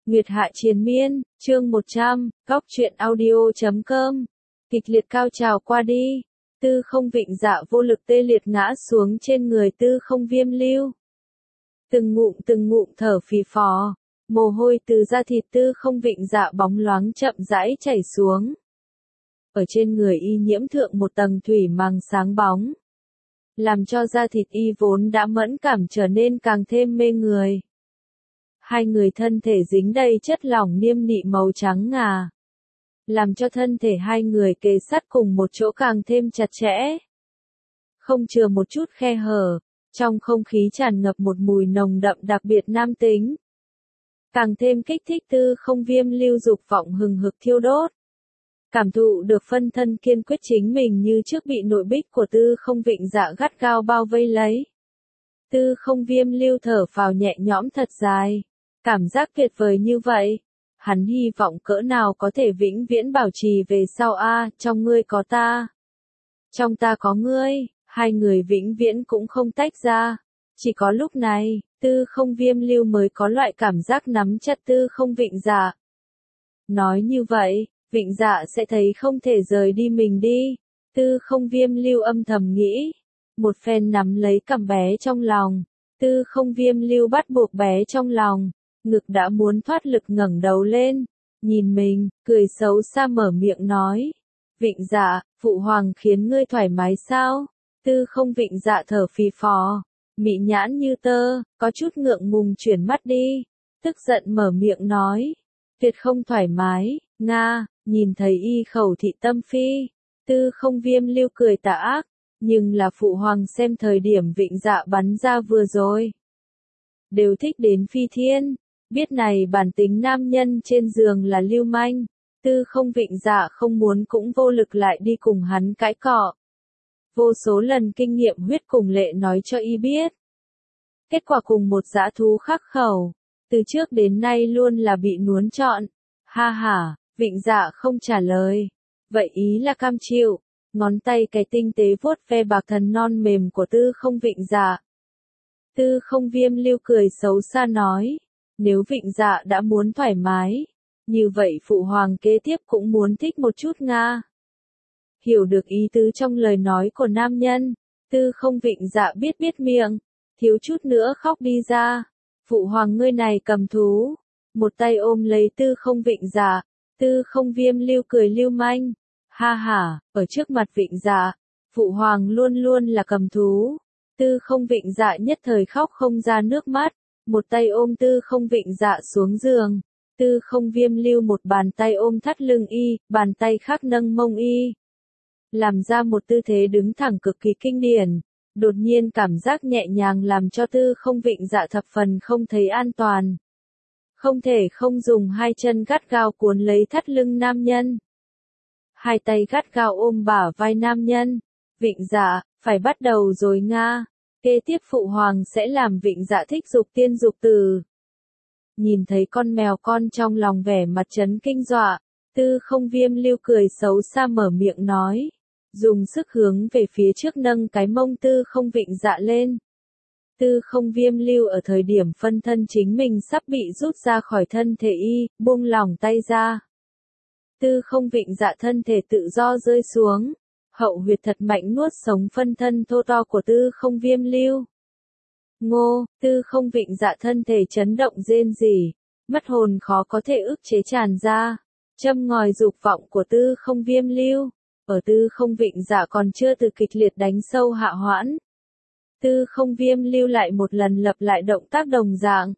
Nguyệt Hạ Triền Miên, chương 100, góc truyện audio.com. Kịch liệt cao trào qua đi, Tư Không Vịnh Dạ vô lực tê liệt ngã xuống trên người Tư Không Viêm Lưu. Từng ngụm thở phì phò, mồ hôi từ da thịt Tư Không Vịnh Dạ bóng loáng chậm rãi chảy xuống. Ở trên người y nhiễm thượng một tầng thủy màng sáng bóng, làm cho da thịt y vốn đã mẫn cảm trở nên càng thêm mê người. Hai người thân thể dính đầy chất lỏng niêm nị màu trắng ngà, làm cho thân thể hai người kề sát cùng một chỗ càng thêm chặt chẽ. Không chừa một chút khe hở, trong không khí tràn ngập một mùi nồng đậm đặc biệt nam tính. Càng thêm kích thích Tư Không Viêm Lưu dục vọng hừng hực thiêu đốt. Cảm thụ được phân thân kiên quyết chính mình như trước bị nội bích của Tư Không Vịnh Dạ gắt gao bao vây lấy. Tư Không Viêm Lưu thở phào nhẹ nhõm thật dài. Cảm giác tuyệt vời như vậy, hắn hy vọng cỡ nào có thể vĩnh viễn bảo trì về sau trong ngươi có ta, trong ta có ngươi, hai người vĩnh viễn cũng không tách ra. Chỉ có lúc này, Tư Không Viêm Lưu mới có loại cảm giác nắm chặt Tư Không Vịnh Dạ. Nói như vậy, Vịnh Dạ sẽ thấy không thể rời đi mình đi. Tư Không Viêm Lưu âm thầm nghĩ, một phen nắm lấy cằm bé trong lòng. Tư Không Viêm Lưu bắt buộc bé trong lòng. Ngực đã muốn thoát lực ngẩng đầu lên, nhìn mình, cười xấu xa mở miệng nói. Vịnh Dạ, phụ hoàng khiến ngươi thoải mái sao? Tư Không Vịnh Dạ thở phì phò, mị nhãn như tơ, có chút ngượng ngùng chuyển mắt đi, tức giận mở miệng nói. Tuyệt không thoải mái, Nga, nhìn thấy y khẩu thị tâm phi. Tư Không Viêm Lưu cười tà ác, nhưng là phụ hoàng xem thời điểm Vịnh Dạ bắn ra vừa rồi. Đều thích đến phi thiên. Biết này bản tính nam nhân trên giường là lưu manh, Tư Không Vịnh Dạ không muốn cũng vô lực lại đi cùng hắn cãi cọ. Vô số lần kinh nghiệm huyết cùng lệ nói cho y biết. Kết quả cùng một dã thú khắc khẩu, từ trước đến nay luôn là bị nuốt trọn. Ha ha, Vịnh Dạ không trả lời. Vậy ý là cam chịu, ngón tay cái tinh tế vuốt ve bạc thần non mềm của Tư Không Vịnh Dạ. Tư Không Viêm Lưu cười xấu xa nói. Nếu Vịnh Dạ đã muốn thoải mái, như vậy phụ hoàng kế tiếp cũng muốn thích một chút Nga. Hiểu được ý tứ trong lời nói của nam nhân, Tư Không Vịnh Dạ biết miệng, thiếu chút nữa khóc đi ra. Phụ hoàng ngươi này cầm thú, một tay ôm lấy Tư Không Vịnh Dạ. Tư Không Viêm Lưu cười lưu manh, ha ha, ở trước mặt Vịnh Dạ, phụ hoàng luôn luôn là cầm thú. Tư Không Vịnh Dạ nhất thời khóc không ra nước mắt. Một tay ôm Tư Không Vịnh Dạ xuống giường, Tư Không Viêm Lưu một bàn tay ôm thắt lưng y, bàn tay khác nâng mông y. Làm ra một tư thế đứng thẳng cực kỳ kinh điển, đột nhiên cảm giác nhẹ nhàng làm cho Tư Không Vịnh Dạ thập phần không thấy an toàn. Không thể không dùng hai chân gắt gao cuốn lấy thắt lưng nam nhân. Hai tay gắt gao ôm bả vai nam nhân. Vịnh Dạ, phải bắt đầu rồi Nga. Kế tiếp phụ hoàng sẽ làm Vịnh Dạ thích dục tiên dục từ. Nhìn thấy con mèo con trong lòng vẻ mặt chấn kinh dọa, Tư Không Viêm Lưu cười xấu xa mở miệng nói. Dùng sức hướng về phía trước nâng cái mông Tư Không Vịnh Dạ lên. Tư Không Viêm Lưu ở thời điểm phân thân chính mình sắp bị rút ra khỏi thân thể y, buông lỏng tay ra. Tư Không Vịnh Dạ thân thể tự do rơi xuống. Hậu huyệt thật mạnh nuốt sống phân thân thô to của Tư Không Viêm Lưu. Ngô, Tư Không Vịnh Dạ thân thể chấn động rên rỉ, mất hồn khó có thể ức chế tràn ra, châm ngòi dục vọng của Tư Không Viêm Lưu. Ở Tư Không Vịnh Dạ còn chưa từ kịch liệt đánh sâu hạ hoãn, Tư Không Viêm Lưu lại một lần lặp lại động tác đồng dạng.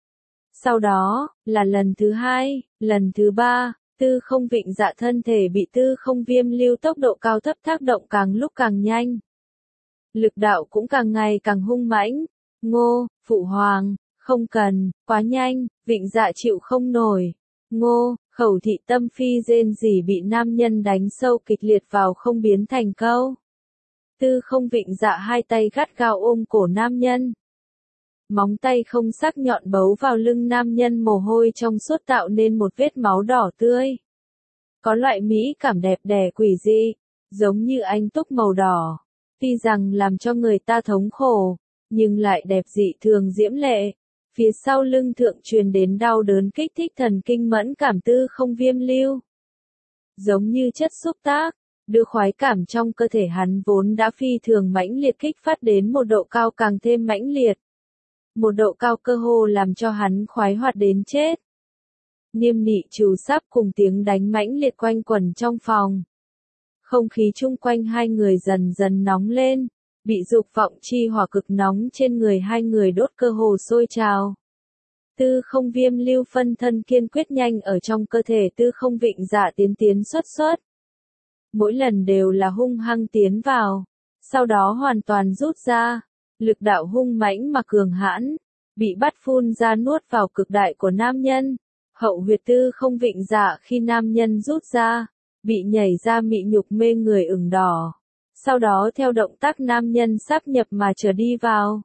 Sau đó, là lần thứ hai, lần thứ ba. Tư Không Vịnh Dạ thân thể bị Tư Không Viêm Lưu tốc độ cao thấp tác động càng lúc càng nhanh. Lực đạo cũng càng ngày càng hung mãnh. Ngô, phụ hoàng, không cần, quá nhanh, Vịnh Dạ chịu không nổi. Ngô, khẩu thị tâm phi rên rỉ bị nam nhân đánh sâu kịch liệt vào không biến thành câu. Tư Không Vịnh Dạ hai tay gắt gao ôm cổ nam nhân. Móng tay không sắc nhọn bấu vào lưng nam nhân mồ hôi trong suốt tạo nên một vết máu đỏ tươi. Có loại mỹ cảm đẹp đẽ quỷ dị, giống như anh túc màu đỏ. Tuy rằng làm cho người ta thống khổ, nhưng lại đẹp dị thường diễm lệ. Phía sau lưng thượng truyền đến đau đớn kích thích thần kinh mẫn cảm tư không viêm lưu. Giống như chất xúc tác, đưa khoái cảm trong cơ thể hắn vốn đã phi thường mãnh liệt kích phát đến một độ cao càng thêm mãnh liệt. Một độ cao cơ hồ làm cho hắn khoái hoạt đến chết. Niêm nị trù sáp cùng tiếng đánh mãnh liệt quanh quẩn trong phòng. Không khí chung quanh hai người dần dần nóng lên, bị dục vọng chi hỏa cực nóng trên người hai người đốt cơ hồ sôi trào. Tư không viêm lưu phân thân kiên quyết nhanh ở trong cơ thể tư không vịnh dạ tiến xuất. Mỗi lần đều là hung hăng tiến vào, sau đó hoàn toàn rút ra, lực đạo hung mãnh mà cường hãn, bị bắt phun ra nuốt vào cực đại của nam nhân. Hậu huyệt tư không vịnh dạ khi nam nhân rút ra, bị nhảy ra mị nhục mê người ửng đỏ. Sau đó theo động tác nam nhân sáp nhập mà trở đi vào.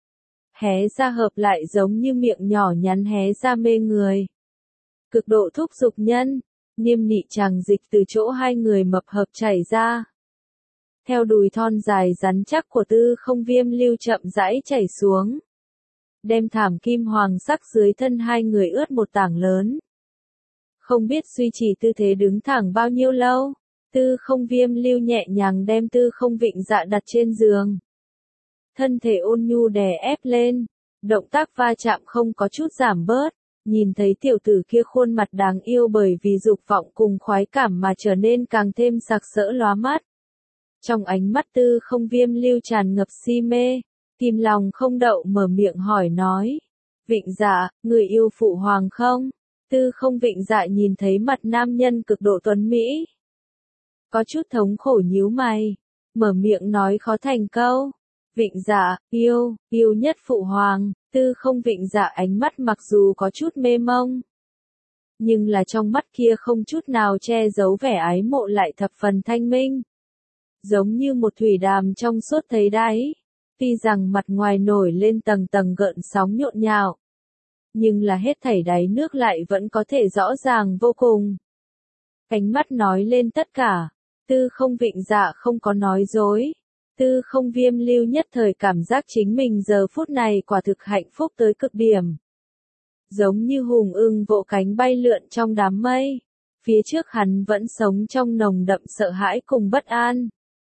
Hé ra hợp lại giống như miệng nhỏ nhắn hé ra mê người. Cực độ thúc giục nhân, niêm nị tràng dịch từ chỗ hai người mập hợp chảy ra. Theo đùi thon dài rắn chắc của tư không viêm lưu chậm rãi chảy xuống. Đem thảm kim hoàng sắc dưới thân hai người ướt một tảng lớn. Không biết duy trì tư thế đứng thẳng bao nhiêu lâu, tư không viêm lưu nhẹ nhàng đem tư không vịnh dạ đặt trên giường. Thân thể ôn nhu đè ép lên, động tác va chạm không có chút giảm bớt, nhìn thấy tiểu tử kia khuôn mặt đáng yêu bởi vì dục vọng cùng khoái cảm mà trở nên càng thêm sặc sỡ lóa mắt. Trong ánh mắt tư không viêm lưu tràn ngập si mê, kìm lòng không đậu mở miệng hỏi nói. Vịnh dạ, người yêu phụ hoàng không? Tư không vịnh dạ nhìn thấy mặt nam nhân cực độ tuấn Mỹ. Có chút thống khổ nhíu mày, mở miệng nói khó thành câu. Vịnh dạ, yêu nhất phụ hoàng. Tư không vịnh dạ ánh mắt mặc dù có chút mê mông, nhưng là trong mắt kia không chút nào che giấu vẻ ái mộ lại thập phần thanh minh. Giống như một thủy đàm trong suốt thấy đáy, tuy rằng mặt ngoài nổi lên tầng tầng gợn sóng nhộn nhạo, nhưng là hết thảy đáy nước lại vẫn có thể rõ ràng vô cùng. Ánh mắt nói lên tất cả, tư không vịnh dạ không có nói dối. Tư không viêm lưu nhất thời cảm giác chính mình giờ phút này quả thực hạnh phúc tới cực điểm. Giống như hùng ưng vỗ cánh bay lượn trong đám mây. Phía trước hắn vẫn sống trong nồng đậm sợ hãi cùng bất an.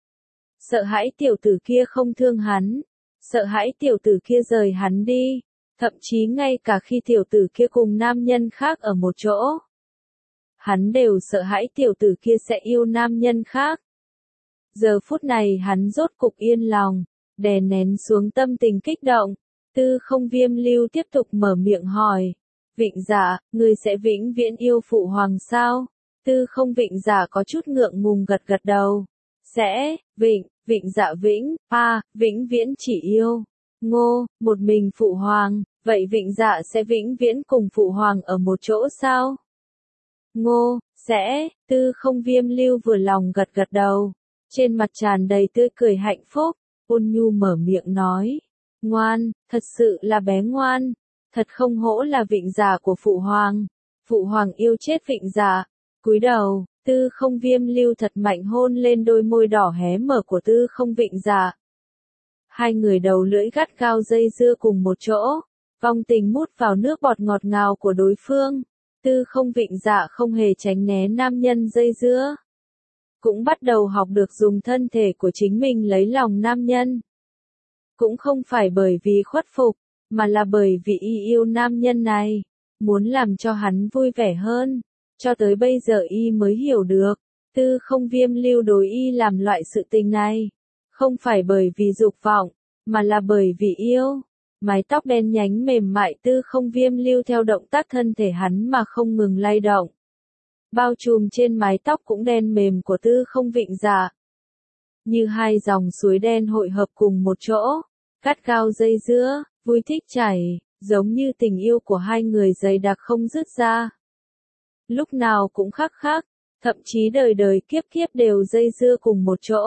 Sợ hãi tiểu tử kia không thương hắn. Sợ hãi tiểu tử kia rời hắn đi. Thậm chí ngay cả khi tiểu tử kia cùng nam nhân khác ở một chỗ, hắn đều sợ hãi tiểu tử kia sẽ yêu nam nhân khác. Giờ phút này hắn rốt cục yên lòng, đè nén xuống tâm tình kích động. Tư không viêm lưu tiếp tục mở miệng hỏi. Vịnh dạ, ngươi sẽ vĩnh viễn yêu phụ hoàng sao? Tư không vịnh dạ có chút ngượng ngùng gật đầu. Sẽ, vịnh dạ vĩnh viễn chỉ yêu. Ngô, một mình phụ hoàng, vậy vịnh dạ sẽ vĩnh viễn cùng phụ hoàng ở một chỗ sao? Ngô, sẽ, tư không viêm lưu vừa lòng gật đầu. Trên mặt tràn đầy tươi cười hạnh phúc, ôn nhu mở miệng nói. Ngoan, thật sự là bé ngoan, thật không hổ là vịnh dạ của phụ hoàng yêu chết vịnh dạ. Cúi đầu, tư không viêm lưu thật mạnh hôn lên đôi môi đỏ hé mở của tư không vịnh dạ. Hai người đầu lưỡi gắt gao dây dưa cùng một chỗ, vong tình mút vào nước bọt ngọt ngào của đối phương. Tư không vịnh dạ không hề tránh né nam nhân dây dưa. Cũng bắt đầu học được dùng thân thể của chính mình lấy lòng nam nhân. Cũng không phải bởi vì khuất phục, mà là bởi vì y yêu nam nhân này, muốn làm cho hắn vui vẻ hơn. Cho tới bây giờ y mới hiểu được, tư không viêm lưu đối y làm loại sự tình này. Không phải bởi vì dục vọng, mà là bởi vì yêu. Mái tóc đen nhánh mềm mại tư không viêm lưu theo động tác thân thể hắn mà không ngừng lay động. Bao trùm trên mái tóc cũng đen mềm của tư không vịnh dạ. Như hai dòng suối đen hội hợp cùng một chỗ, cắt gao dây dưa, vui thích chảy, giống như tình yêu của hai người dày đặc không dứt ra. Lúc nào cũng khắc khắc, thậm chí đời đời kiếp kiếp đều dây dưa cùng một chỗ.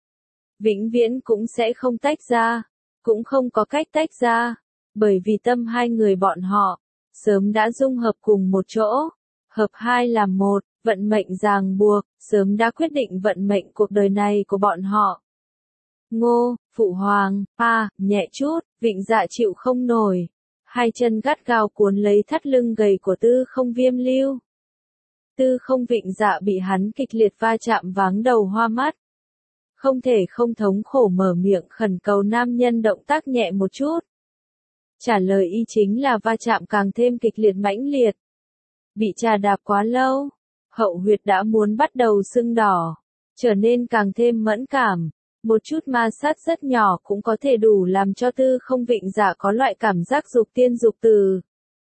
Vĩnh viễn cũng sẽ không tách ra, cũng không có cách tách ra, bởi vì tâm hai người bọn họ, sớm đã dung hợp cùng một chỗ. Hợp hai làm một, vận mệnh ràng buộc, sớm đã quyết định vận mệnh cuộc đời này của bọn họ. Ngô, phụ hoàng, nhẹ chút, vịnh dạ chịu không nổi. hai chân gắt gao cuốn lấy thắt lưng gầy của Tư Không Viêm Lưu. Tư Không Vịnh Dạ bị hắn kịch liệt va chạm váng đầu hoa mắt. Không thể không thống khổ mở miệng khẩn cầu nam nhân động tác nhẹ một chút. Trả lời y chính là va chạm càng thêm kịch liệt mãnh liệt. Bị chà đạp quá lâu, hậu huyệt đã muốn bắt đầu sưng đỏ, trở nên càng thêm mẫn cảm. Một chút ma sát rất nhỏ cũng có thể đủ làm cho Tư Không Vịnh Dạ có loại cảm giác dục tiên dục từ.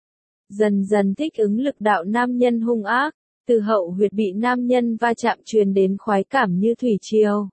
Dần dần thích ứng lực đạo nam nhân hung ác, từ hậu huyệt bị nam nhân va chạm truyền đến khoái cảm như thủy triều.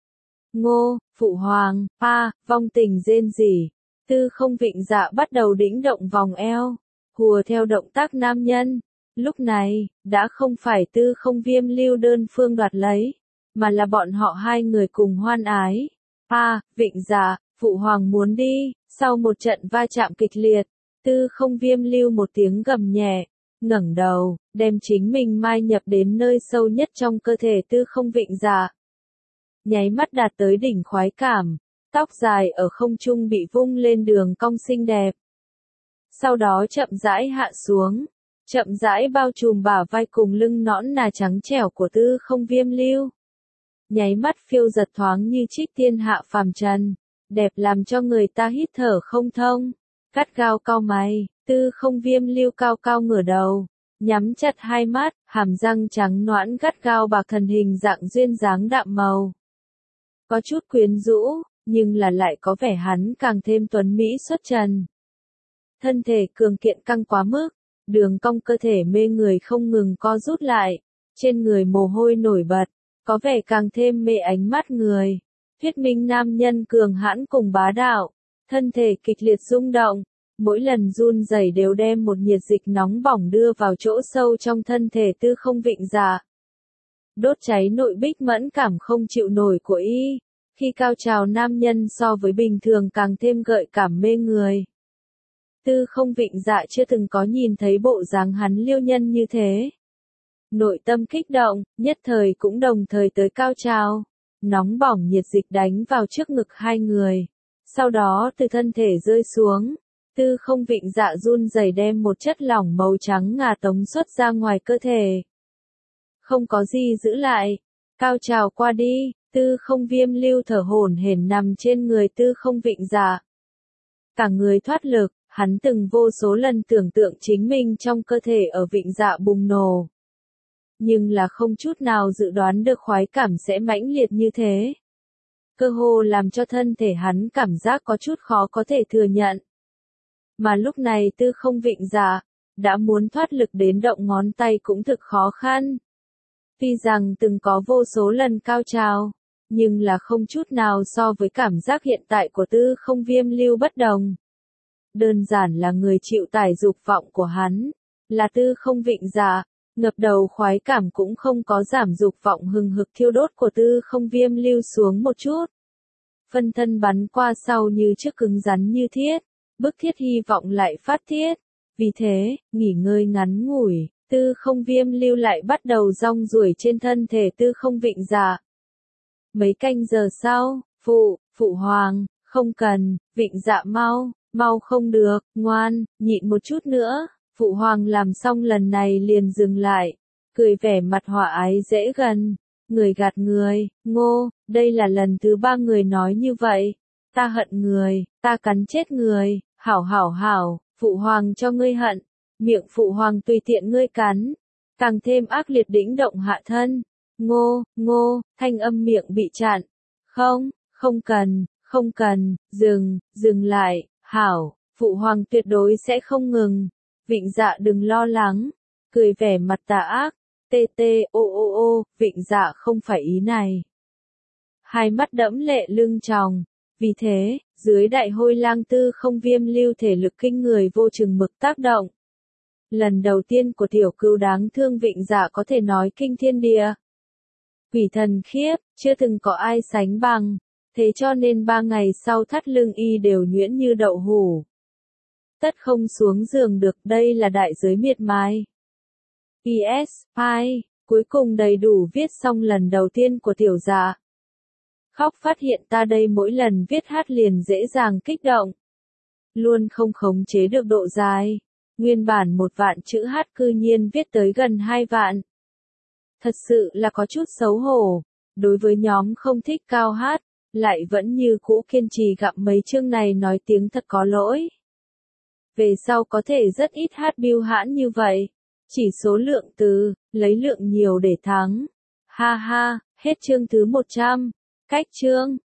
Ngô, phụ hoàng, vong tình rên rỉ. Tư Không Vịnh Dạ bắt đầu đĩnh động vòng eo, hùa theo động tác nam nhân. Lúc này, đã không phải Tư Không Viêm Lưu đơn phương đoạt lấy, mà là bọn họ hai người cùng hoan ái. Vịnh Dạ, phụ hoàng muốn đi. Sau một trận va chạm kịch liệt, Tư Không Viêm Lưu một tiếng gầm nhẹ, ngẩng đầu, đem chính mình mai nhập đến nơi sâu nhất trong cơ thể Tư Không Vịnh Dạ. Nháy mắt đạt tới đỉnh khoái cảm, tóc dài ở không trung bị vung lên đường cong xinh đẹp. Sau đó chậm rãi hạ xuống, chậm rãi bao trùm bả vai cùng lưng nõn nà trắng trẻo của Tư Không Viêm Lưu. Nháy mắt phiêu giật thoáng như trích tiên hạ phàm trần, đẹp làm cho người ta hít thở không thông. Gắt gao cau mày, Tư Không Viêm Lưu cao cao ngửa đầu, nhắm chặt hai mắt, hàm răng trắng nõn gắt gao bạc thần hình dạng duyên dáng đạm màu. Có chút quyến rũ, nhưng là lại có vẻ hắn càng thêm tuấn mỹ xuất trần. Thân thể cường kiện căng quá mức, đường cong cơ thể mê người không ngừng co rút lại, trên người mồ hôi nổi bật, có vẻ càng thêm mê ánh mắt người. Thuyết minh nam nhân cường hãn cùng bá đạo, thân thể kịch liệt rung động, mỗi lần run rẩy đều đem một nhiệt dịch nóng bỏng đưa vào chỗ sâu trong thân thể Tư Không Vịnh Dạ. Đốt cháy nội bích mẫn cảm không chịu nổi của y, khi cao trào nam nhân so với bình thường càng thêm gợi cảm mê người. Tư Không Vịnh Dạ chưa từng có nhìn thấy bộ dáng hắn liêu nhân như thế. Nội tâm kích động, nhất thời cũng đồng thời tới cao trào. Nóng bỏng nhiệt dịch đánh vào trước ngực hai người. Sau đó từ thân thể rơi xuống. Tư Không Vịnh Dạ run rẩy đem một chất lỏng màu trắng ngà tống xuất ra ngoài cơ thể. Không có gì giữ lại. Cao trào qua đi, Tư Không Viêm Lưu thở hổn hển nằm trên người Tư Không Vịnh Dạ. Cả người thoát lực, hắn từng vô số lần tưởng tượng chính mình trong cơ thể ở Vịnh Dạ bùng nổ. Nhưng là không chút nào dự đoán được khoái cảm sẽ mãnh liệt như thế. Cơ hồ làm cho thân thể hắn cảm giác có chút khó có thể thừa nhận. Mà lúc này Tư Không Vịnh Dạ, đã muốn thoát lực đến động ngón tay cũng thực khó khăn. Tuy rằng từng có vô số lần cao trào, nhưng là không chút nào so với cảm giác hiện tại của Tư Không Viêm Lưu bất đồng. Đơn giản là người chịu tải dục vọng của hắn, là Tư Không Vịnh Dạ, ngập đầu khoái cảm cũng không có giảm dục vọng hừng hực thiêu đốt của Tư Không Viêm Lưu xuống một chút. Phân thân bắn qua sau như trước cứng rắn như thiết, bức thiết hy vọng lại phát thiết. Vì thế, nghỉ ngơi ngắn ngủi, Tư Không Viêm Lưu lại bắt đầu rong ruổi trên thân thể Tư Không Vịnh Dạ. Mấy canh giờ sau, phụ hoàng, không cần, Vịnh Dạ mau không được, ngoan, nhịn một chút nữa. Phụ hoàng làm xong lần này liền dừng lại, cười vẻ mặt hòa ái dễ gần, người gạt người. Ngô, đây là lần thứ 3 người nói như vậy. Ta hận người, ta cắn chết người, hảo, phụ hoàng cho ngươi hận, miệng phụ hoàng tùy tiện ngươi cắn, càng thêm ác liệt đĩnh động hạ thân. Ngô, thanh âm miệng bị chặn. Không cần, dừng lại, hảo, phụ hoàng tuyệt đối sẽ không ngừng. Vịnh Dạ đừng lo lắng, cười vẻ mặt tà ác, Vịnh Dạ không phải ý này. Hai mắt đẫm lệ lưng tròng, vì thế, dưới đại hôi lang Tư Không Viêm Lưu thể lực kinh người vô chừng mực tác động. Lần đầu tiên của tiểu cừu đáng thương Vịnh Dạ có thể nói kinh thiên địa. Quỷ thần khiếp, chưa từng có ai sánh bằng, thế cho nên 3 ngày sau thắt lưng y đều nhuyễn như đậu hũ. Tất không xuống giường được, đây là đại giới miệt mài. Cuối cùng đầy đủ viết xong lần đầu tiên của tiểu Dạ. Khóc phát hiện ta đây mỗi lần viết hát liền dễ dàng kích động. luôn không khống chế được độ dài. Nguyên bản 1 vạn chữ hát cư nhiên viết tới gần 2 vạn. Thật sự là có chút xấu hổ. Đối với nhóm không thích cao hát, lại vẫn như cũ kiên trì gặm mấy chương này nói tiếng thật có lỗi. Về sau có thể rất ít hát bưu hãn như vậy. Chỉ số lượng từ, lấy lượng nhiều để thắng. Ha ha, hết chương thứ 100. Cách chương.